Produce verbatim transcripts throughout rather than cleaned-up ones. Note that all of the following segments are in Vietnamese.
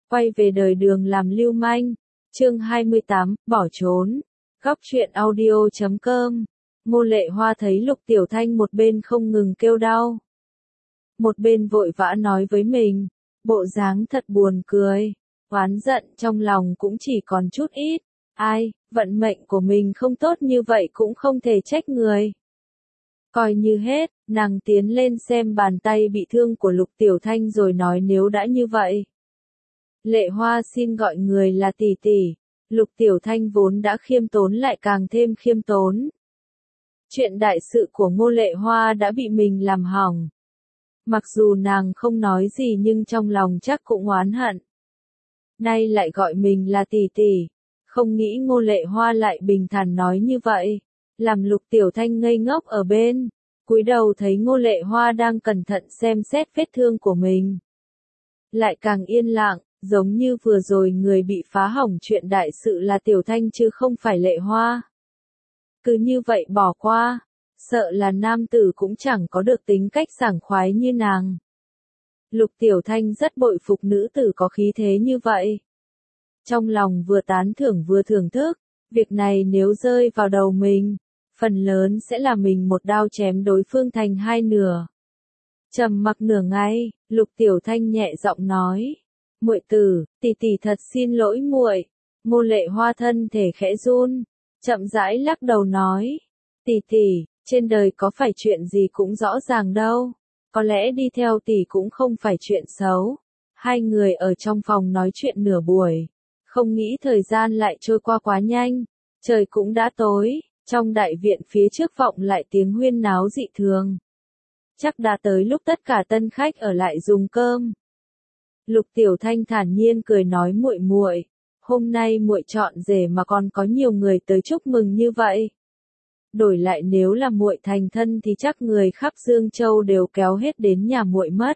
Quay về đời đường làm lưu manh. Chương hai mươi tám, bỏ trốn. Góc truyện audio chấm com. Ngô Lệ Hoa thấy Lục Tiểu Thanh một bên không ngừng kêu đau, một bên vội vã nói với mình, bộ dáng thật buồn cười, oán giận trong lòng cũng chỉ còn chút ít. Ai, vận mệnh của mình không tốt như vậy cũng không thể trách người. Coi như hết, nàng tiến lên xem bàn tay bị thương của Lục Tiểu Thanh rồi nói nếu đã như vậy. Lệ Hoa xin gọi người là tỷ tỷ. Lục Tiểu Thanh vốn đã khiêm tốn lại càng thêm khiêm tốn. Chuyện đại sự của Ngô Lệ Hoa đã bị mình làm hỏng. Mặc dù nàng không nói gì nhưng trong lòng chắc cũng oán hận. Nay lại gọi mình là tỷ tỷ. Không nghĩ Ngô Lệ Hoa lại bình thản nói như vậy. Làm Lục Tiểu Thanh ngây ngốc ở bên. Cúi đầu thấy Ngô Lệ Hoa đang cẩn thận xem xét vết thương của mình. Lại càng yên lặng, giống như vừa rồi người bị phá hỏng chuyện đại sự là Tiểu Thanh chứ không phải Lệ Hoa. Cứ như vậy bỏ qua, sợ là nam tử cũng chẳng có được tính cách sảng khoái như nàng. Lục Tiểu Thanh rất bội phục nữ tử có khí thế như vậy. Trong lòng vừa tán thưởng vừa thưởng thức, việc này nếu rơi vào đầu mình, phần lớn sẽ là mình một đao chém đối phương thành hai nửa. Trầm mặc nửa ngày, Lục Tiểu Thanh nhẹ giọng nói, muội tử, tỷ tỷ thật xin lỗi muội. Ngô Lệ Hoa thân thể khẽ run, chậm rãi lắc đầu nói, tỷ tỷ, trên đời có phải chuyện gì cũng rõ ràng đâu, có lẽ đi theo tỷ cũng không phải chuyện xấu. Hai người ở trong phòng nói chuyện nửa buổi, không nghĩ thời gian lại trôi qua quá nhanh, trời cũng đã tối, trong đại viện phía trước vọng lại tiếng huyên náo dị thường. Chắc đã tới lúc tất cả tân khách ở lại dùng cơm. Lục Tiểu Thanh thản nhiên cười nói muội muội, hôm nay muội chọn rể mà còn có nhiều người tới chúc mừng như vậy. Đổi lại nếu là muội thành thân thì chắc người khắp Dương Châu đều kéo hết đến nhà muội mất.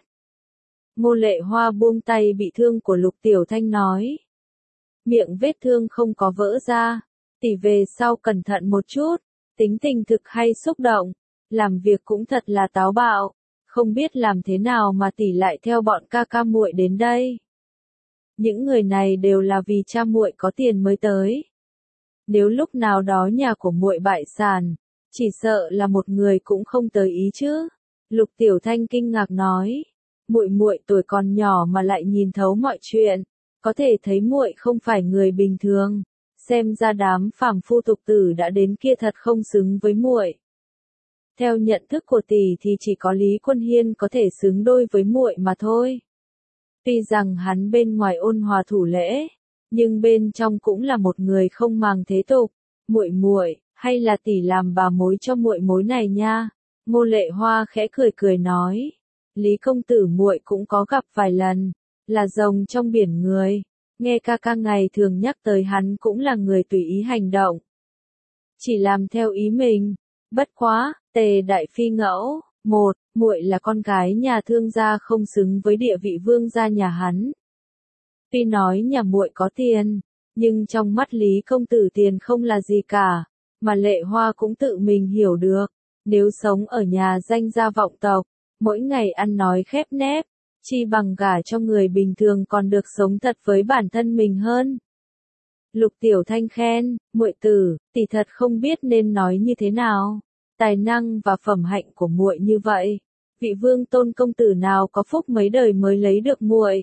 Ngô Lệ Hoa buông tay bị thương của Lục Tiểu Thanh nói, miệng vết thương không có vỡ ra, tỷ về sau cẩn thận một chút, tính tình thực hay xúc động, làm việc cũng thật là táo bạo, không biết làm thế nào mà tỷ lại theo bọn ca ca muội đến đây. Những người này đều là vì cha muội có tiền mới tới. Nếu lúc nào đó nhà của muội bại sản, chỉ sợ là một người cũng không tới ý chứ. Lục Tiểu Thanh kinh ngạc nói, muội muội tuổi còn nhỏ mà lại nhìn thấu mọi chuyện, có thể thấy muội không phải người bình thường, xem ra đám phàm phu tục tử đã đến kia thật không xứng với muội. Theo nhận thức của tỷ thì chỉ có Lý Quân Hiên có thể xứng đôi với muội mà thôi. Tuy rằng hắn bên ngoài ôn hòa thủ lễ, nhưng bên trong cũng là một người không màng thế tục. Muội muội, hay là tỷ làm bà mối cho muội mối này nha. Ngô Lệ Hoa khẽ cười cười nói, Lý công tử muội cũng có gặp vài lần, là rồng trong biển người, nghe ca ca ngày thường nhắc tới hắn cũng là người tùy ý hành động, chỉ làm theo ý mình. Bất quá, Tề đại phi ngẫu, một, muội là con gái nhà thương gia không xứng với địa vị vương gia nhà hắn. Tuy nói nhà muội có tiền, nhưng trong mắt Lý công tử tiền không là gì cả, mà Lệ Hoa cũng tự mình hiểu được, nếu sống ở nhà danh gia vọng tộc, mỗi ngày ăn nói khép nép, chi bằng gả cho người bình thường còn được sống thật với bản thân mình hơn. Lục Tiểu Thanh khen, muội tử, tỷ thật không biết nên nói như thế nào. Tài năng và phẩm hạnh của muội như vậy, vị vương tôn công tử nào có phúc mấy đời mới lấy được muội.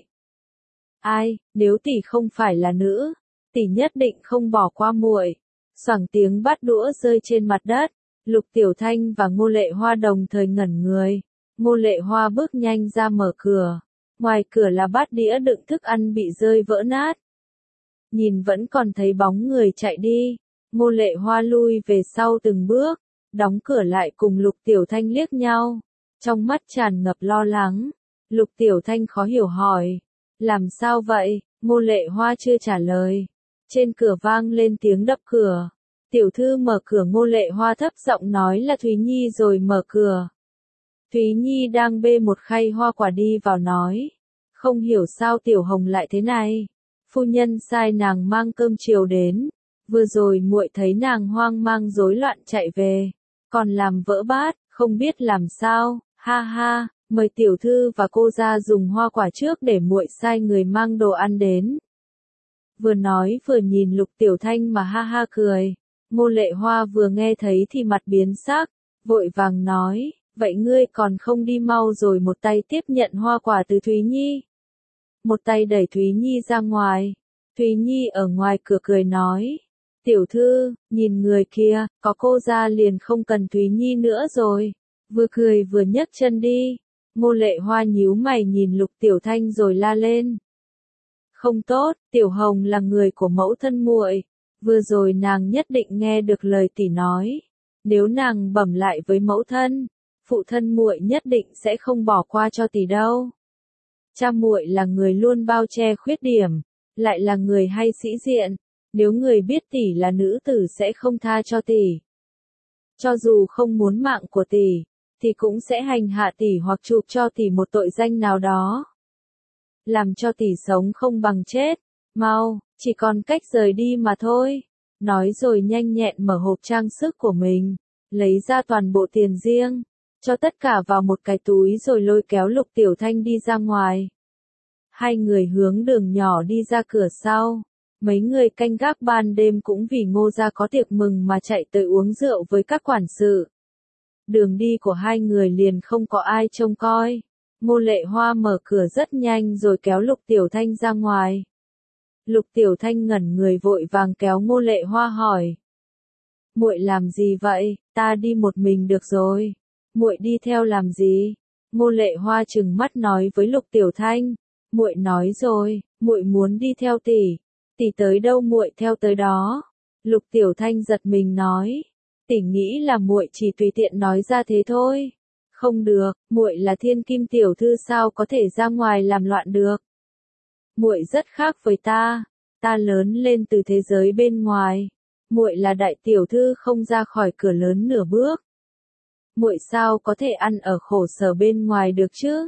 Ai, nếu tỷ không phải là nữ, tỷ nhất định không bỏ qua muội. Xoảng tiếng bát đũa rơi trên mặt đất, Lục Tiểu Thanh và Ngô Lệ Hoa đồng thời ngẩn người. Ngô Lệ Hoa bước nhanh ra mở cửa, ngoài cửa là bát đĩa đựng thức ăn bị rơi vỡ nát. Nhìn vẫn còn thấy bóng người chạy đi, Ngô Lệ Hoa lui về sau từng bước, đóng cửa lại cùng Lục Tiểu Thanh liếc nhau, trong mắt tràn ngập lo lắng. Lục Tiểu Thanh khó hiểu hỏi, làm sao vậy? Ngô Lệ Hoa chưa trả lời. Trên cửa vang lên tiếng đập cửa. Tiểu thư mở cửa. Ngô Lệ Hoa thấp giọng nói là Thúy Nhi rồi mở cửa. Thúy Nhi đang bê một khay hoa quả đi vào nói, không hiểu sao Tiểu Hồng lại thế này. Phu nhân sai nàng mang cơm chiều đến, vừa rồi muội thấy nàng hoang mang rối loạn chạy về, còn làm vỡ bát, không biết làm sao. Ha ha, mời tiểu thư và cô ra dùng hoa quả trước để muội sai người mang đồ ăn đến. Vừa nói vừa nhìn Lục Tiểu Thanh mà ha ha cười. Ngô Lệ Hoa vừa nghe thấy thì mặt biến sắc, vội vàng nói, vậy ngươi còn không đi mau, rồi một tay tiếp nhận hoa quả từ Thúy Nhi. Một tay đẩy Thúy Nhi ra ngoài. Thúy Nhi ở ngoài cửa cười nói, tiểu thư, nhìn người kia, có cô ra liền không cần Thúy Nhi nữa rồi. Vừa cười vừa nhấc chân đi. Ngô Lệ Hoa nhíu mày nhìn Lục Tiểu Thanh rồi la lên. Không tốt, Tiểu Hồng là người của mẫu thân muội, vừa rồi nàng nhất định nghe được lời tỷ nói, nếu nàng bẩm lại với mẫu thân, phụ thân muội nhất định sẽ không bỏ qua cho tỷ đâu. Cha muội là người luôn bao che khuyết điểm, lại là người hay sĩ diện, nếu người biết tỷ là nữ tử sẽ không tha cho tỷ. Cho dù không muốn mạng của tỷ, thì cũng sẽ hành hạ tỷ hoặc chụp cho tỷ một tội danh nào đó, làm cho tỷ sống không bằng chết. Mau, chỉ còn cách rời đi mà thôi. Nói rồi nhanh nhẹn mở hộp trang sức của mình, lấy ra toàn bộ tiền riêng, cho tất cả vào một cái túi rồi lôi kéo Lục Tiểu Thanh đi ra ngoài. Hai người hướng đường nhỏ đi ra cửa sau. Mấy người canh gác ban đêm cũng vì Ngô gia có tiệc mừng mà chạy tới uống rượu với các quản sự. Đường đi của hai người liền không có ai trông coi. Ngô Lệ Hoa mở cửa rất nhanh rồi kéo Lục Tiểu Thanh ra ngoài. Lục Tiểu Thanh ngẩn người vội vàng kéo Ngô Lệ Hoa hỏi. Muội làm gì vậy, ta đi một mình được rồi. Muội đi theo làm gì? Ngô Lệ Hoa trừng mắt nói với Lục Tiểu Thanh. Muội nói rồi, muội muốn đi theo tỷ. Tỷ tới đâu muội theo tới đó. Lục Tiểu Thanh giật mình nói. Tỷ nghĩ là muội chỉ tùy tiện nói ra thế thôi. Không được, muội là thiên kim tiểu thư sao có thể ra ngoài làm loạn được. Muội rất khác với ta, ta lớn lên từ thế giới bên ngoài. Muội là đại tiểu thư không ra khỏi cửa lớn nửa bước. Muội sao có thể ăn ở khổ sở bên ngoài được chứ?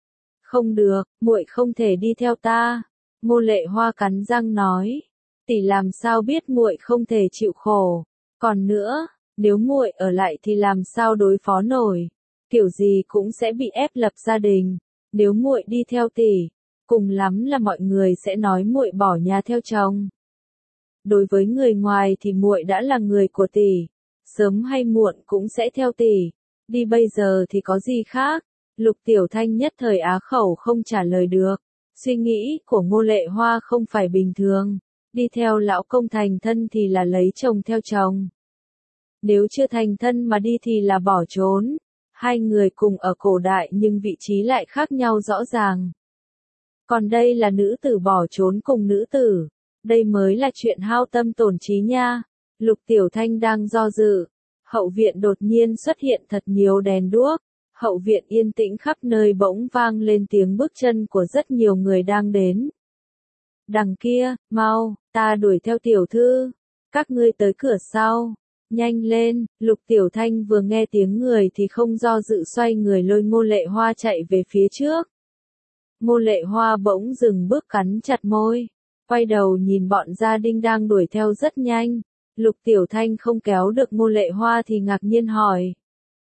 Không được, muội không thể đi theo ta. Ngô Lệ Hoa cắn răng nói, tỷ làm sao biết muội không thể chịu khổ? Còn nữa, nếu muội ở lại thì làm sao đối phó nổi? Kiểu gì cũng sẽ bị ép lập gia đình. Nếu muội đi theo tỷ, cùng lắm là mọi người sẽ nói muội bỏ nhà theo chồng. Đối với người ngoài thì muội đã là người của tỷ, sớm hay muộn cũng sẽ theo tỷ. Đi bây giờ thì có gì khác? Lục Tiểu Thanh nhất thời á khẩu không trả lời được. Suy nghĩ của Ngô Lệ Hoa không phải bình thường. Đi theo lão công thành thân thì là lấy chồng theo chồng. Nếu chưa thành thân mà đi thì là bỏ trốn. Hai người cùng ở cổ đại nhưng vị trí lại khác nhau rõ ràng. Còn đây là nữ tử bỏ trốn cùng nữ tử. Đây mới là chuyện hao tâm tổn trí nha. Lục Tiểu Thanh đang do dự. Hậu viện đột nhiên xuất hiện thật nhiều đèn đuốc. Hậu viện yên tĩnh, khắp nơi bỗng vang lên tiếng bước chân của rất nhiều người đang đến. Đằng kia, mau, ta đuổi theo tiểu thư. Các ngươi tới cửa sau. Nhanh lên, Lục Tiểu Thanh vừa nghe tiếng người thì không do dự xoay người lôi Ngô Lệ Hoa chạy về phía trước. Ngô Lệ Hoa bỗng dừng bước cắn chặt môi. Quay đầu nhìn bọn gia đình đang đuổi theo rất nhanh. Lục Tiểu Thanh không kéo được Ngô Lệ Hoa thì ngạc nhiên hỏi.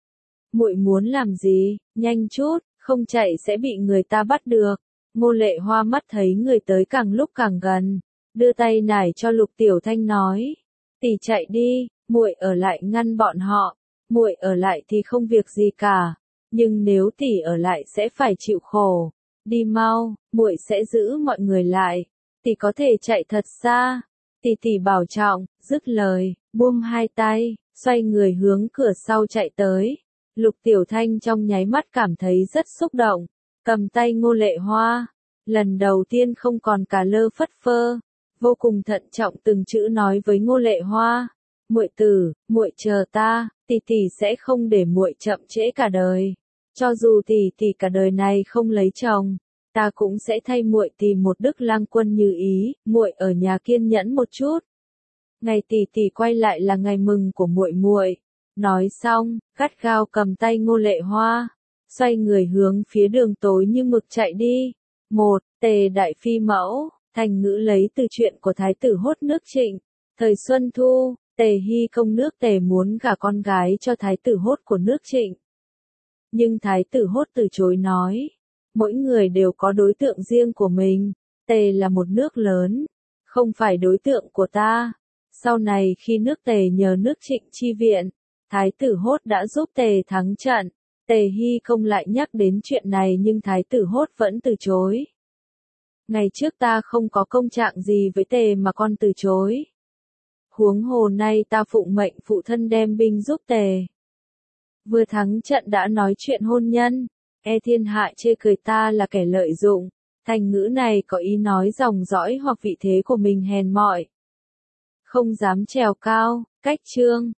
Muội muốn làm gì, nhanh chút, không chạy sẽ bị người ta bắt được. Ngô Lệ Hoa mắt thấy người tới càng lúc càng gần. Đưa tay nải cho Lục Tiểu Thanh nói. Tỷ chạy đi, muội ở lại ngăn bọn họ. Muội ở lại thì không việc gì cả. Nhưng nếu tỷ ở lại sẽ phải chịu khổ. Đi mau, muội sẽ giữ mọi người lại. Tỷ có thể chạy thật xa. Tỷ tỷ bảo trọng, dứt lời, buông hai tay, xoay người hướng cửa sau chạy tới. Lục Tiểu Thanh trong nháy mắt cảm thấy rất xúc động, cầm tay Ngô Lệ Hoa, lần đầu tiên không còn cả lơ phất phơ, vô cùng thận trọng từng chữ nói với Ngô Lệ Hoa, muội tử, muội chờ ta, tỷ tỷ sẽ không để muội chậm trễ cả đời, cho dù tỷ tỷ cả đời này không lấy chồng, ta cũng sẽ thay muội tìm một đức lang quân như ý, muội ở nhà kiên nhẫn một chút. Ngày tỷ tỷ quay lại là ngày mừng của muội muội. Nói xong, gắt gao cầm tay Ngô Lệ Hoa, xoay người hướng phía đường tối như mực chạy đi. Một, Tề Đại Phi Mẫu, thành ngữ lấy từ chuyện của Thái tử Hốt nước Trịnh. Thời Xuân Thu, Tề Hy công nước Tề muốn gả con gái cho Thái tử Hốt của nước Trịnh. Nhưng thái tử Hốt từ chối nói, mỗi người đều có đối tượng riêng của mình, Tề là một nước lớn, không phải đối tượng của ta. Sau này khi nước Tề nhờ nước Trịnh chi viện, thái tử Hốt đã giúp Tề thắng trận. Tề Hy Công lại nhắc đến chuyện này nhưng thái tử Hốt vẫn từ chối. Ngày trước ta không có công trạng gì với Tề mà con từ chối. Huống hồ nay ta phụng mệnh phụ thân đem binh giúp Tề. Vừa thắng trận đã nói chuyện hôn nhân, e thiên hạ chê cười ta là kẻ lợi dụng. Thành ngữ này có ý nói dòng dõi hoặc vị thế của mình hèn mọn, không dám trèo cao. Cách chương